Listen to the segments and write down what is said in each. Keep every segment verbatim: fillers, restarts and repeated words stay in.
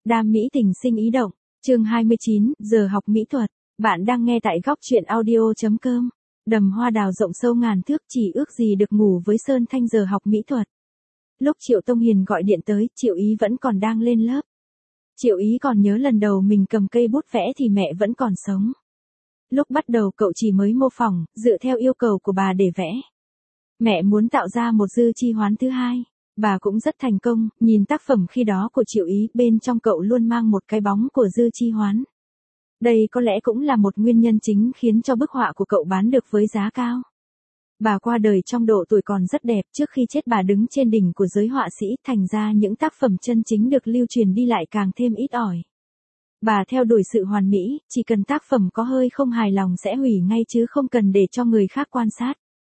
Đam mỹ tình sinh ý động, chương hai mươi chín, giờ học mỹ thuật. Bạn đang nghe tại góc truyện audio.com. Đầm hoa đào rộng sâu ngàn thước, chỉ ước gì được ngủ với Sơn Thanh giờ học mỹ thuật. Lúc Triệu Tông Hiền gọi điện tới, Triệu Ý vẫn còn đang lên lớp. Triệu Ý còn nhớ lần đầu mình cầm cây bút vẽ thì mẹ vẫn còn sống. Lúc bắt đầu cậu chỉ mới mô phỏng, dựa theo yêu cầu của bà để vẽ. Mẹ muốn tạo ra một Dư Chi Hoán thứ hai. Bà cũng rất thành công, nhìn tác phẩm khi đó của Triệu Ý, bên trong cậu luôn mang một cái bóng của Dư Chi Hoán. Đây có lẽ cũng là một nguyên nhân chính khiến cho bức họa của cậu bán được với giá cao. Bà qua đời trong độ tuổi còn rất đẹp, trước khi chết bà đứng trên đỉnh của giới họa sĩ, thành ra những tác phẩm chân chính được lưu truyền đi lại càng thêm ít ỏi. Bà theo đuổi sự hoàn mỹ, chỉ cần tác phẩm có hơi không hài lòng sẽ hủy ngay chứ không cần để cho người khác quan sát.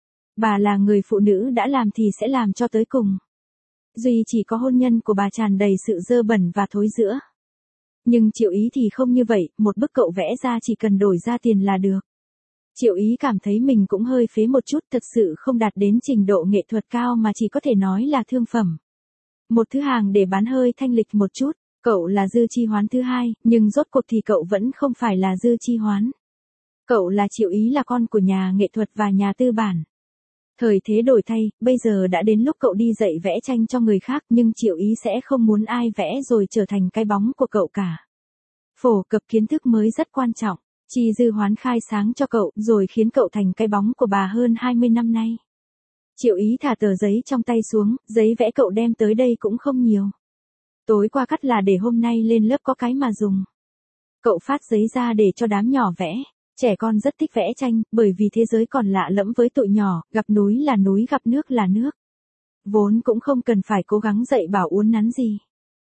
Bà là người phụ nữ đã làm thì sẽ làm cho tới cùng. Duy chỉ có hôn nhân của bà tràn đầy sự dơ bẩn và thối rữa. Nhưng Triệu Ý thì không như vậy, một bức cậu vẽ ra chỉ cần đổi ra tiền là được. Triệu Ý cảm thấy mình cũng hơi phế một chút, thật sự không đạt đến trình độ nghệ thuật cao mà chỉ có thể nói là thương phẩm. Một thứ hàng để bán hơi thanh lịch một chút, cậu là Dư Chi Hoán thứ hai, nhưng rốt cuộc thì cậu vẫn không phải là Dư Chi Hoán. Cậu là Triệu Ý, là con của nhà nghệ thuật và nhà tư bản. Thời thế đổi thay, bây giờ đã đến lúc cậu đi dạy vẽ tranh cho người khác, nhưng Triệu Ý sẽ không muốn ai vẽ rồi trở thành cái bóng của cậu cả. Phổ cập kiến thức mới rất quan trọng, Chi Dư Hoán khai sáng cho cậu, rồi khiến cậu thành cái bóng của bà hơn hai mươi năm nay. Triệu Ý thả tờ giấy trong tay xuống, giấy vẽ cậu đem tới đây cũng không nhiều. Tối qua cắt là để hôm nay lên lớp có cái mà dùng. Cậu phát giấy ra để cho đám nhỏ vẽ. Trẻ con rất thích vẽ tranh, bởi vì thế giới còn lạ lẫm với tụi nhỏ, gặp núi là núi, gặp nước là nước. Vốn cũng không cần phải cố gắng dạy bảo uốn nắn gì.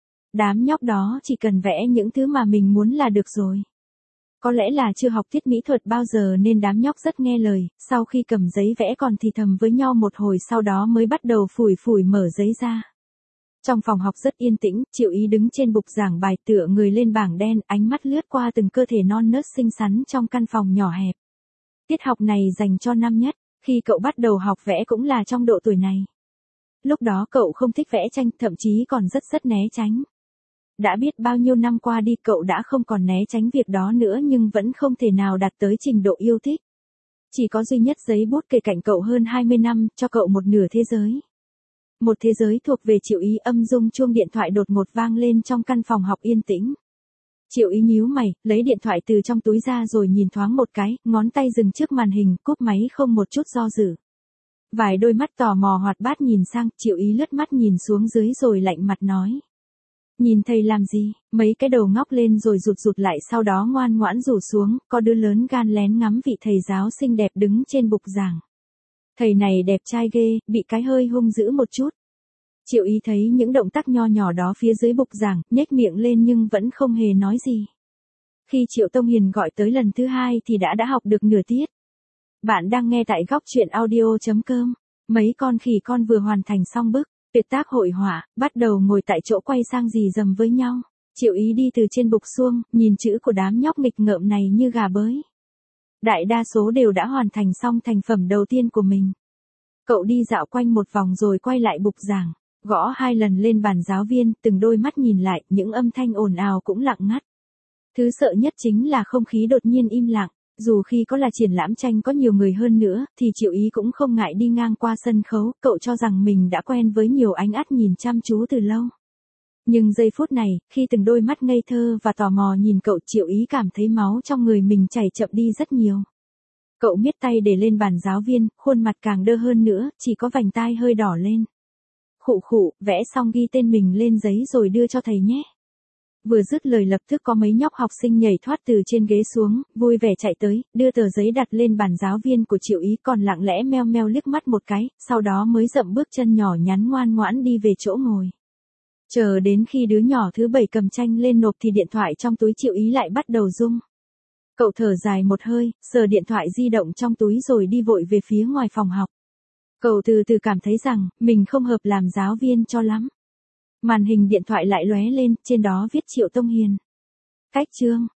Đám nhóc đó chỉ cần vẽ những thứ mà mình muốn là được rồi. Có lẽ là chưa học tiết mỹ thuật bao giờ nên đám nhóc rất nghe lời, sau khi cầm giấy vẽ còn thì thầm với nhau một hồi, sau đó mới bắt đầu phủi phủi mở giấy ra. Trong phòng học rất yên tĩnh, Triệu Ý đứng trên bục giảng bài tựa người lên bảng đen, ánh mắt lướt qua từng cơ thể non nớt xinh xắn trong căn phòng nhỏ hẹp. Tiết học này dành cho năm nhất, khi cậu bắt đầu học vẽ cũng là trong độ tuổi này. Lúc đó cậu không thích vẽ tranh, thậm chí còn rất rất né tránh. Đã biết bao nhiêu năm qua đi cậu đã không còn né tránh việc đó nữa, nhưng vẫn không thể nào đạt tới trình độ yêu thích. Chỉ có duy nhất giấy bút kề cạnh cậu hơn hai mươi năm, cho cậu một nửa thế giới. Một thế giới thuộc về Triệu Ý. Âm rung chuông điện thoại đột ngột vang lên trong căn phòng học yên tĩnh. Triệu Ý nhíu mày, lấy điện thoại từ trong túi ra rồi nhìn thoáng một cái, ngón tay dừng trước màn hình, cúp máy không một chút do dự. Vài đôi mắt tò mò hoạt bát nhìn sang, Triệu Ý lướt mắt nhìn xuống dưới rồi lạnh mặt nói. Nhìn thầy làm gì? Mấy cái đầu ngóc lên rồi rụt rụt lại, sau đó ngoan ngoãn rủ xuống, có đứa lớn gan lén ngắm vị thầy giáo xinh đẹp đứng trên bục giảng. Thầy này đẹp trai ghê, bị cái hơi hung dữ một chút. Triệu Ý thấy những động tác nho nhỏ đó phía dưới bục giảng, nhếch miệng lên nhưng vẫn không hề nói gì. Khi Triệu Tông Hiền gọi tới lần thứ hai thì đã đã học được nửa tiết. Bạn đang nghe tại góc truyện audio.com. Mấy con khỉ con vừa hoàn thành xong bức tuyệt tác hội họa, bắt đầu ngồi tại chỗ quay sang rì rầm với nhau. Triệu Ý đi từ trên bục xuông, nhìn chữ của đám nhóc nghịch ngợm này như gà bới. Đại đa số đều đã hoàn thành xong thành phẩm đầu tiên của mình. Cậu đi dạo quanh một vòng rồi quay lại bục giảng, gõ hai lần lên bàn giáo viên, từng đôi mắt nhìn lại, những âm thanh ồn ào cũng lặng ngắt. Thứ sợ nhất chính là không khí đột nhiên im lặng. Dù khi có là triển lãm tranh có nhiều người hơn nữa, thì Triệu Ý cũng không ngại đi ngang qua sân khấu, cậu cho rằng mình đã quen với nhiều ánh mắt nhìn chăm chú từ lâu. Nhưng giây phút này, khi từng đôi mắt ngây thơ và tò mò nhìn cậu, Triệu Ý cảm thấy máu trong người mình chảy chậm đi rất nhiều. Cậu miết tay để lên bàn giáo viên, khuôn mặt càng đơ hơn nữa, chỉ có vành tai hơi đỏ lên. Khụ khụ, vẽ xong ghi tên mình lên giấy rồi đưa cho thầy nhé. Vừa dứt lời lập tức có mấy nhóc học sinh nhảy thoát từ trên ghế xuống, vui vẻ chạy tới, đưa tờ giấy đặt lên bàn giáo viên của Triệu Ý, còn lặng lẽ meo meo liếc mắt một cái, sau đó mới dậm bước chân nhỏ nhắn ngoan ngoãn đi về chỗ ngồi. Chờ đến khi đứa nhỏ thứ bảy cầm tranh lên nộp thì điện thoại trong túi Triệu Ý lại bắt đầu rung. Cậu thở dài một hơi, sờ điện thoại di động trong túi rồi đi vội về phía ngoài phòng học. Cậu từ từ cảm thấy rằng, mình không hợp làm giáo viên cho lắm. Màn hình điện thoại lại lóe lên, trên đó viết Triệu Tông Hiền. Cách chương,